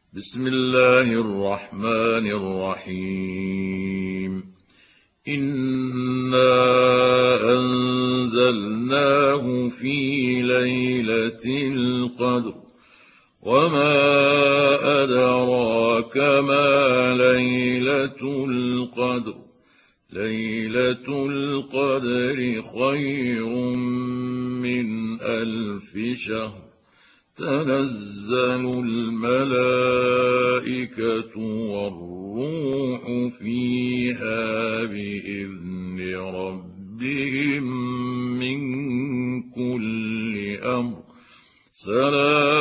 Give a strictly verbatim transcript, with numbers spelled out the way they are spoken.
بسم الله الرحمن الرحيم. إنا أنزلناه في ليلة القدر وما أدراك ما ليلة القدر ليلة القدر خير من ألف شهر تنزل الملائكة والروح فيها بإذن ربهم من كل أمر سلام